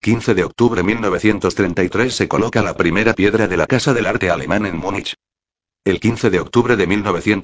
15 de octubre de 1933 se coloca la primera piedra de la Casa del Arte Alemán en Múnich. El 15 de octubre de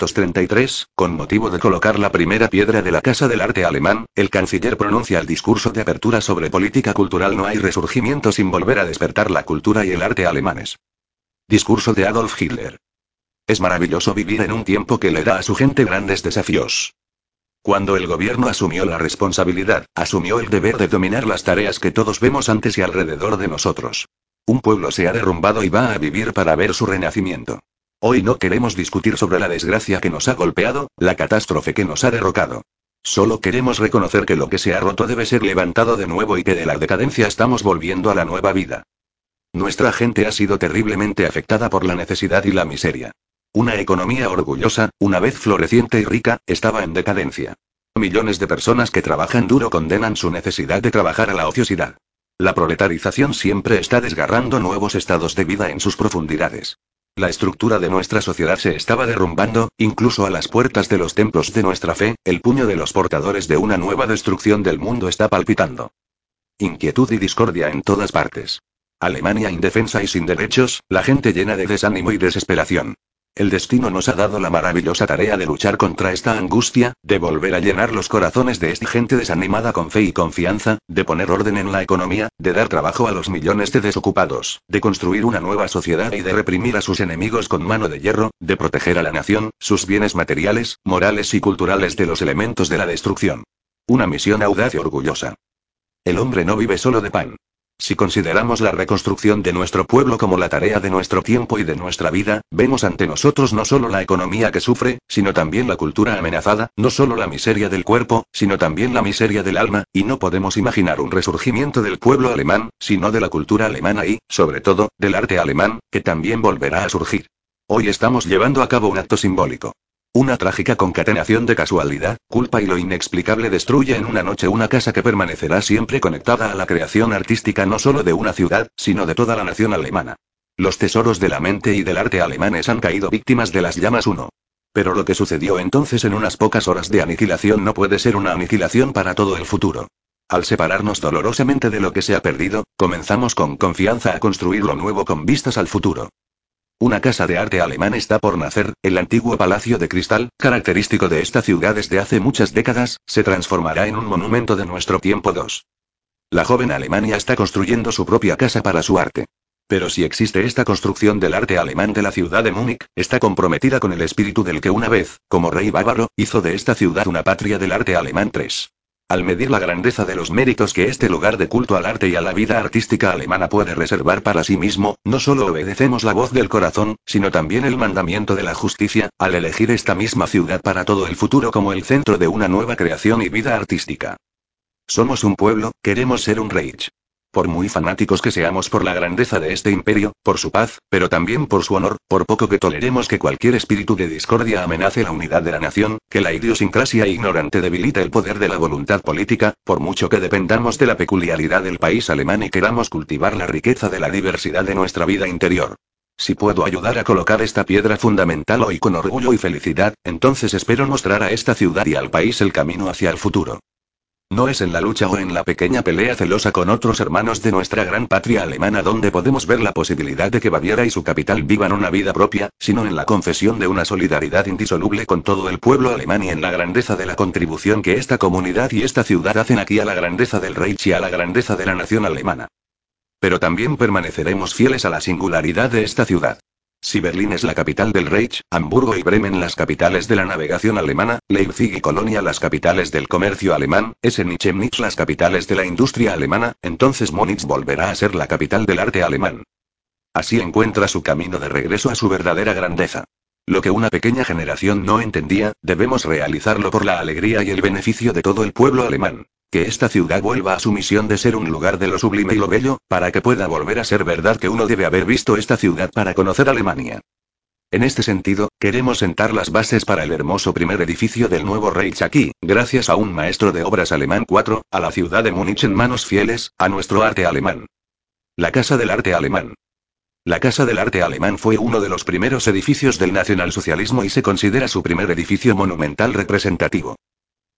1933, con motivo de colocar la primera piedra de la Casa del Arte Alemán, el canciller pronuncia el discurso de apertura sobre política cultural. No hay resurgimiento sin volver a despertar la cultura y el arte alemanes. Discurso de Adolf Hitler. Es maravilloso vivir en un tiempo que le da a su gente grandes desafíos. Cuando el gobierno asumió la responsabilidad, asumió el deber de dominar las tareas que todos vemos antes y alrededor de nosotros. Un pueblo se ha derrumbado y va a vivir para ver su renacimiento. Hoy no queremos discutir sobre la desgracia que nos ha golpeado, la catástrofe que nos ha derrocado. Solo queremos reconocer que lo que se ha roto debe ser levantado de nuevo y que de la decadencia estamos volviendo a la nueva vida. Nuestra gente ha sido terriblemente afectada por la necesidad y la miseria. Una economía orgullosa, una vez floreciente y rica, estaba en decadencia. Millones de personas que trabajan duro condenan su necesidad de trabajar a la ociosidad. La proletarización siempre está desgarrando nuevos estados de vida en sus profundidades. La estructura de nuestra sociedad se estaba derrumbando, incluso a las puertas de los templos de nuestra fe, el puño de los portadores de una nueva destrucción del mundo está palpitando. Inquietud y discordia en todas partes. Alemania indefensa y sin derechos, la gente llena de desánimo y desesperación. El destino nos ha dado la maravillosa tarea de luchar contra esta angustia, de volver a llenar los corazones de esta gente desanimada con fe y confianza, de poner orden en la economía, de dar trabajo a los millones de desocupados, de construir una nueva sociedad y de reprimir a sus enemigos con mano de hierro, de proteger a la nación, sus bienes materiales, morales y culturales de los elementos de la destrucción. Una misión audaz y orgullosa. El hombre no vive solo de pan. Si consideramos la reconstrucción de nuestro pueblo como la tarea de nuestro tiempo y de nuestra vida, vemos ante nosotros no solo la economía que sufre, sino también la cultura amenazada, no solo la miseria del cuerpo, sino también la miseria del alma, y no podemos imaginar un resurgimiento del pueblo alemán, sino de la cultura alemana y, sobre todo, del arte alemán, que también volverá a surgir. Hoy estamos llevando a cabo un acto simbólico. Una trágica concatenación de casualidad, culpa y lo inexplicable destruye en una noche una casa que permanecerá siempre conectada a la creación artística no solo de una ciudad, sino de toda la nación alemana. Los tesoros de la mente y del arte alemanes han caído víctimas de las llamas 1. Pero lo que sucedió entonces en unas pocas horas de aniquilación no puede ser una aniquilación para todo el futuro. Al separarnos dolorosamente de lo que se ha perdido, comenzamos con confianza a construir lo nuevo con vistas al futuro. Una casa de arte alemán está por nacer, el antiguo Palacio de Cristal, característico de esta ciudad desde hace muchas décadas, se transformará en un monumento de nuestro tiempo 2. La joven Alemania está construyendo su propia casa para su arte. Pero si existe esta construcción del arte alemán de la ciudad de Múnich, está comprometida con el espíritu del que una vez, como rey bávaro, hizo de esta ciudad una patria del arte alemán 3. Al medir la grandeza de los méritos que este lugar de culto al arte y a la vida artística alemana puede reservar para sí mismo, no solo obedecemos la voz del corazón, sino también el mandamiento de la justicia, al elegir esta misma ciudad para todo el futuro como el centro de una nueva creación y vida artística. Somos un pueblo, queremos ser un Reich. Por muy fanáticos que seamos por la grandeza de este imperio, por su paz, pero también por su honor, por poco que toleremos que cualquier espíritu de discordia amenace la unidad de la nación, que la idiosincrasia ignorante debilite el poder de la voluntad política, por mucho que dependamos de la peculiaridad del país alemán y queramos cultivar la riqueza de la diversidad de nuestra vida interior. Si puedo ayudar a colocar esta piedra fundamental hoy con orgullo y felicidad, entonces espero mostrar a esta ciudad y al país el camino hacia el futuro. No es en la lucha o en la pequeña pelea celosa con otros hermanos de nuestra gran patria alemana donde podemos ver la posibilidad de que Baviera y su capital vivan una vida propia, sino en la confesión de una solidaridad indisoluble con todo el pueblo alemán y en la grandeza de la contribución que esta comunidad y esta ciudad hacen aquí a la grandeza del Reich y a la grandeza de la nación alemana. Pero también permaneceremos fieles a la singularidad de esta ciudad. Si Berlín es la capital del Reich, Hamburgo y Bremen las capitales de la navegación alemana, Leipzig y Colonia las capitales del comercio alemán, Essen y Chemnitz las capitales de la industria alemana, entonces Múnich volverá a ser la capital del arte alemán. Así encuentra su camino de regreso a su verdadera grandeza. Lo que una pequeña generación no entendía, debemos realizarlo por la alegría y el beneficio de todo el pueblo alemán. Que esta ciudad vuelva a su misión de ser un lugar de lo sublime y lo bello, para que pueda volver a ser verdad que uno debe haber visto esta ciudad para conocer Alemania. En este sentido, queremos sentar las bases para el hermoso primer edificio del nuevo Reich aquí, gracias a un maestro de obras alemán 4, a la ciudad de Múnich en manos fieles, a nuestro arte alemán. La Casa del Arte Alemán. La Casa del Arte Alemán fue uno de los primeros edificios del nacionalsocialismo y se considera su primer edificio monumental representativo.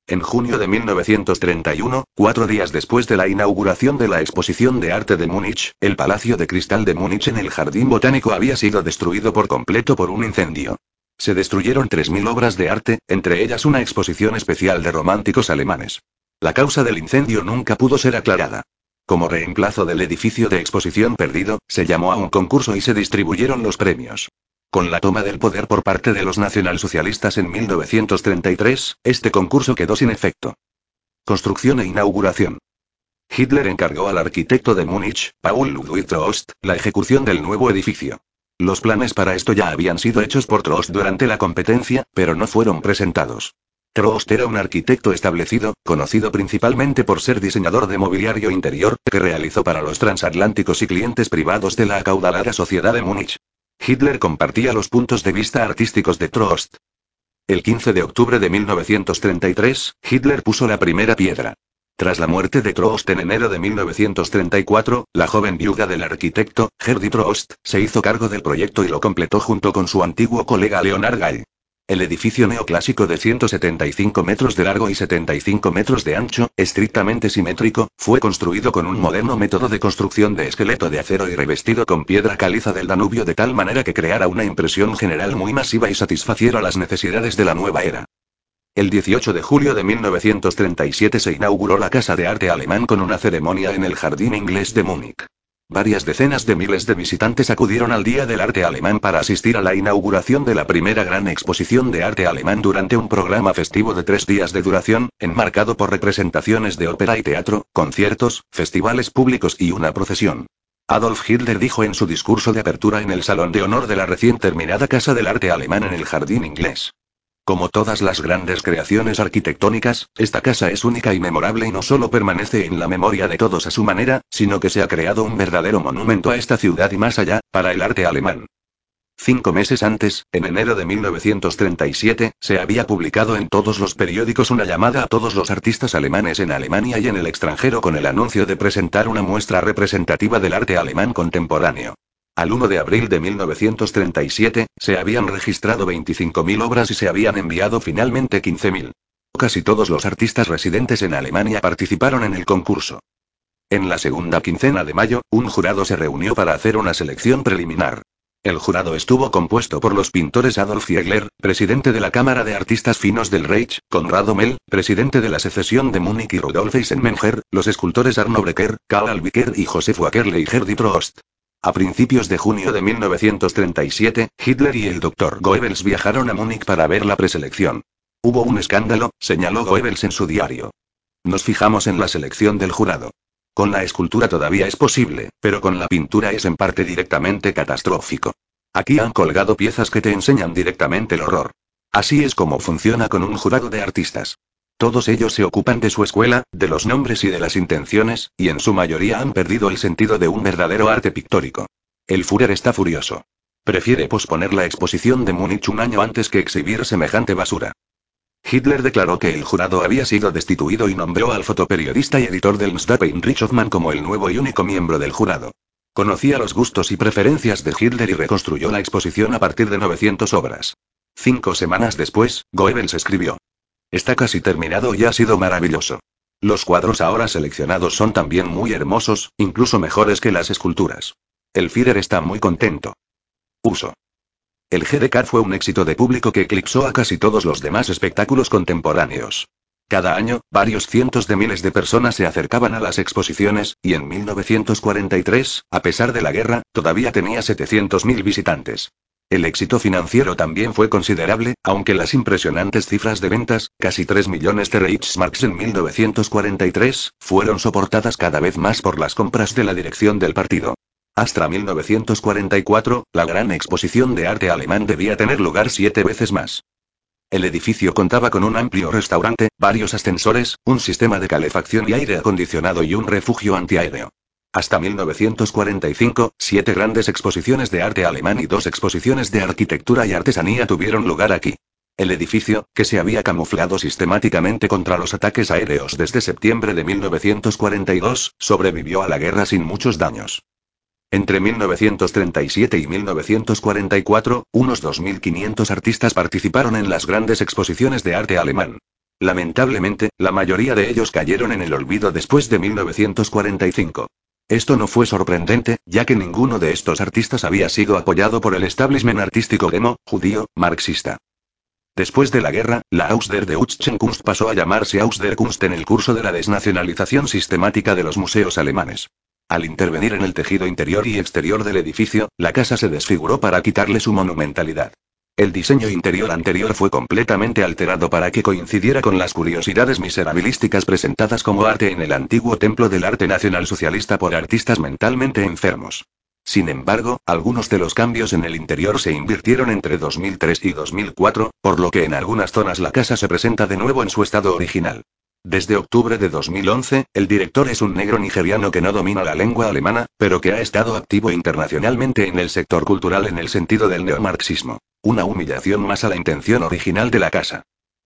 En junio de 1931, 4 días después de la inauguración de la Exposición de Arte de Múnich, el Palacio de Cristal de Múnich en el Jardín Botánico había sido destruido por completo por un incendio. Se destruyeron 3.000 obras de arte, entre ellas una exposición especial de románticos alemanes. La causa del incendio nunca pudo ser aclarada. Como reemplazo del edificio de exposición perdido, se llamó a un concurso y se distribuyeron los premios. Con la toma del poder por parte de los nacionalsocialistas en 1933, este concurso quedó sin efecto. Construcción e inauguración. Hitler encargó al arquitecto de Múnich, Paul Ludwig Trost, la ejecución del nuevo edificio. Los planes para esto ya habían sido hechos por Trost durante la competencia, pero no fueron presentados. Trost era un arquitecto establecido, conocido principalmente por ser diseñador de mobiliario interior, que realizó para los transatlánticos y clientes privados de la acaudalada sociedad de Múnich. Hitler compartía los puntos de vista artísticos de Trost. El 15 de octubre de 1933, Hitler puso la primera piedra. Tras la muerte de Trost en enero de 1934, la joven viuda del arquitecto, Gerdy Trost, se hizo cargo del proyecto y lo completó junto con su antiguo colega Leonard Gay. El edificio neoclásico de 175 metros de largo y 75 metros de ancho, estrictamente simétrico, fue construido con un moderno método de construcción de esqueleto de acero y revestido con piedra caliza del Danubio de tal manera que creara una impresión general muy masiva y satisfaciera las necesidades de la nueva era. El 18 de julio de 1937 se inauguró la Casa de Arte Alemán con una ceremonia en el Jardín Inglés de Múnich. Varias decenas de miles de visitantes acudieron al Día del Arte Alemán para asistir a la inauguración de la primera gran exposición de arte alemán durante un programa festivo de 3 días de duración, enmarcado por representaciones de ópera y teatro, conciertos, festivales públicos y una procesión. Adolf Hitler dijo en su discurso de apertura en el Salón de Honor de la recién terminada Casa del Arte Alemán en el Jardín Inglés. Como todas las grandes creaciones arquitectónicas, esta casa es única y memorable y no solo permanece en la memoria de todos a su manera, sino que se ha creado un verdadero monumento a esta ciudad y más allá, para el arte alemán. 5 meses antes, en enero de 1937, se había publicado en todos los periódicos una llamada a todos los artistas alemanes en Alemania y en el extranjero con el anuncio de presentar una muestra representativa del arte alemán contemporáneo. Al 1 de abril de 1937, se habían registrado 25.000 obras y se habían enviado finalmente 15.000. Casi todos los artistas residentes en Alemania participaron en el concurso. En la segunda quincena de mayo, un jurado se reunió para hacer una selección preliminar. El jurado estuvo compuesto por los pintores Adolf Ziegler, presidente de la Cámara de Artistas Finos del Reich, Conrado Mell, presidente de la Secesión de Múnich y Rudolf Eisenmenger, los escultores Arno Breker, Karl Albiker y Josef Wackerle y Gerdy Trost. A principios de junio de 1937, Hitler y el Dr. Goebbels viajaron a Múnich para ver la preselección. Hubo un escándalo, señaló Goebbels en su diario. Nos fijamos en la selección del jurado. Con la escultura todavía es posible, pero con la pintura es en parte directamente catastrófico. Aquí han colgado piezas que te enseñan directamente el horror. Así es como funciona con un jurado de artistas. Todos ellos se ocupan de su escuela, de los nombres y de las intenciones, y en su mayoría han perdido el sentido de un verdadero arte pictórico. El Führer está furioso. Prefiere posponer la exposición de Múnich un año antes que exhibir semejante basura. Hitler declaró que el jurado había sido destituido y nombró al fotoperiodista y editor del Newspaper Heinrich Hoffmann como el nuevo y único miembro del jurado. Conocía los gustos y preferencias de Hitler y reconstruyó la exposición a partir de 900 obras. 5 semanas después, Goebbels escribió: está casi terminado y ha sido maravilloso. Los cuadros ahora seleccionados son también muy hermosos, incluso mejores que las esculturas. El Führer está muy contento. Uso. El GDK fue un éxito de público que eclipsó a casi todos los demás espectáculos contemporáneos. Cada año, varios cientos de miles de personas se acercaban a las exposiciones, y en 1943, a pesar de la guerra, todavía tenía 700.000 visitantes. El éxito financiero también fue considerable, aunque las impresionantes cifras de ventas, casi 3 millones de Reichsmarks en 1943, fueron soportadas cada vez más por las compras de la dirección del partido. Hasta 1944, la gran exposición de arte alemán debía tener lugar 7 veces más. El edificio contaba con un amplio restaurante, varios ascensores, un sistema de calefacción y aire acondicionado y un refugio antiaéreo. Hasta 1945, 7 grandes exposiciones de arte alemán y 2 exposiciones de arquitectura y artesanía tuvieron lugar aquí. El edificio, que se había camuflado sistemáticamente contra los ataques aéreos desde septiembre de 1942, sobrevivió a la guerra sin muchos daños. Entre 1937 y 1944, unos 2.500 artistas participaron en las grandes exposiciones de arte alemán. Lamentablemente, la mayoría de ellos cayeron en el olvido después de 1945. Esto no fue sorprendente, ya que ninguno de estos artistas había sido apoyado por el establishment artístico demo, judío, marxista. Después de la guerra, la Deutsche Kunst pasó a llamarse Kunst en el curso de la desnacionalización sistemática de los museos alemanes. Al intervenir en el tejido interior y exterior del edificio, la casa se desfiguró para quitarle su monumentalidad. El diseño interior anterior fue completamente alterado para que coincidiera con las curiosidades miserabilísticas presentadas como arte en el antiguo templo del arte nacionalsocialista por artistas mentalmente enfermos. Sin embargo, algunos de los cambios en el interior se invirtieron entre 2003 y 2004, por lo que en algunas zonas la casa se presenta de nuevo en su estado original. Desde octubre de 2011, el director es un negro nigeriano que no domina la lengua alemana, pero que ha estado activo internacionalmente en el sector cultural en el sentido del neomarxismo. Una humillación más a la intención original de la casa.